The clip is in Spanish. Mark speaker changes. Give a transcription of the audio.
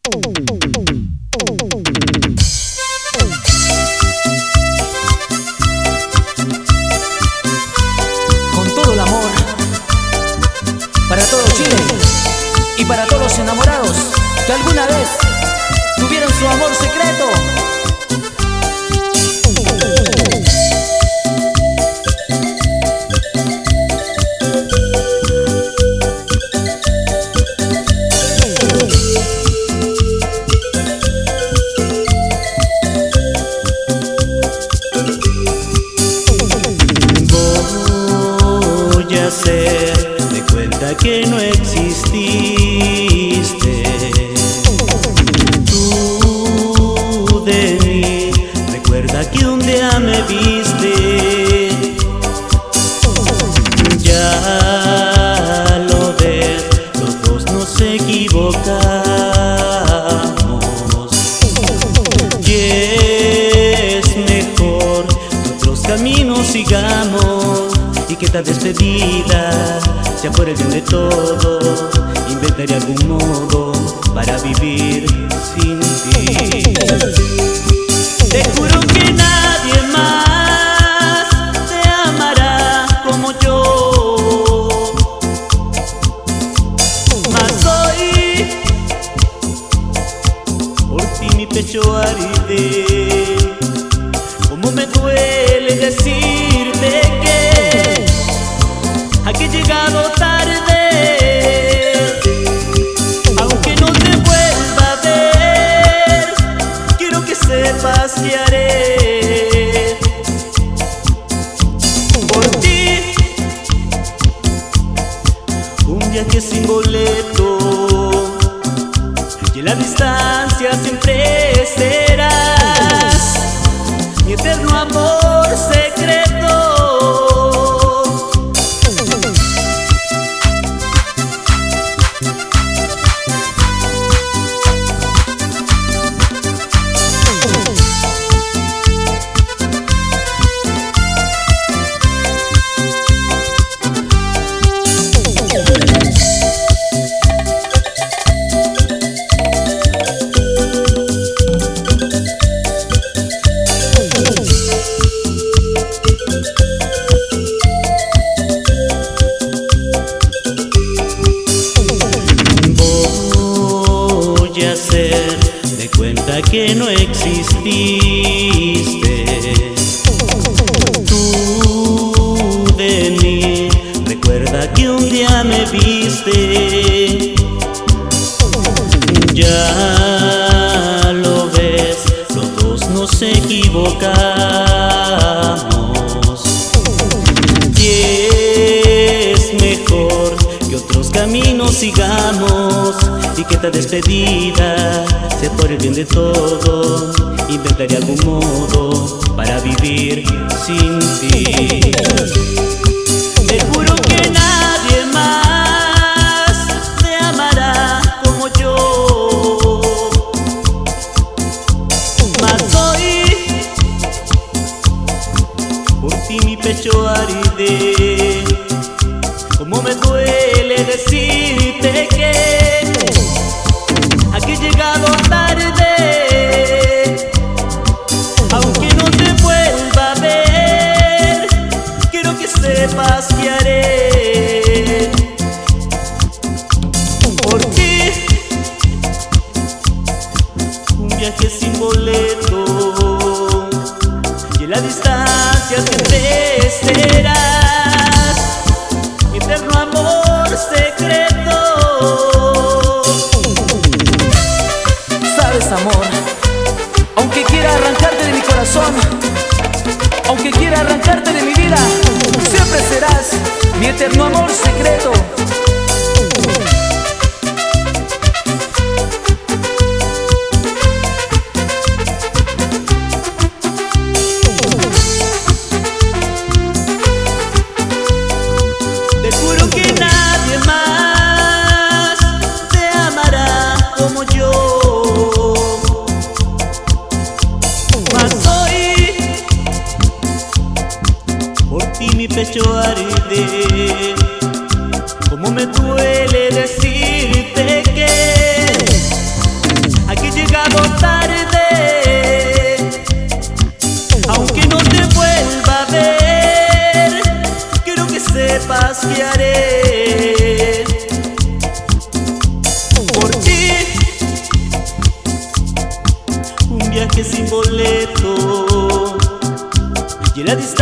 Speaker 1: Con todo el amor para todo Chile y para todos los enamorados que alguna vez tuvieron su amor secreto.
Speaker 2: Voy a hacer de cuenta que no exististe. Tú de mí, recuerda que un día me viste. Ya lo ves, los dos nos equivocamos. Y es mejor que otros caminos sigamos, y que esta despedida sea por el bien de todos. Inventaré algún modo para vivir sin ti. Te juro que nadie más te amará como yo. Mas hoy por ti mi pecho arde. Como me duele decirte que aquí he llegado tarde. Aunque no te vuelva a ver, quiero que sepas que haré por ti un viaje sin boleto, y en la distancia siempre serás mi eterno amor secreto. Voy a hacer de cuenta que no exististe. Tú de mí, recuerda que un día me viste. Ya lo ves, los dos nos equivocamos. Y es mejor que otros caminos sigamos, y que esta despedida sea por el bien de todos. Inventaré algún modo para vivir sin ti. Te juro que nadie más te amará como yo. Mas hoy por ti mi pecho arde. Como me duele decirte que aquí he llegado tarde. Aunque no te vuelva a ver, quiero que sepas que haré por ti un viaje sin boleto, y en la distancia siempre serás mi eterno amor secreto.
Speaker 1: Sabes, amor, aunque quiera arrancarte de mi corazón, aunque quiera arrancarte de mi vida, siempre serás mi eterno amor secreto.
Speaker 2: Te juro que nadie más te amará como yo. Mas hoy por ti mi pecho arde. Como me duele decirte que llegado tarde. Aunque no te vuelva a ver, quiero que sepas que haré por ti un viaje sin boleto y en la distancia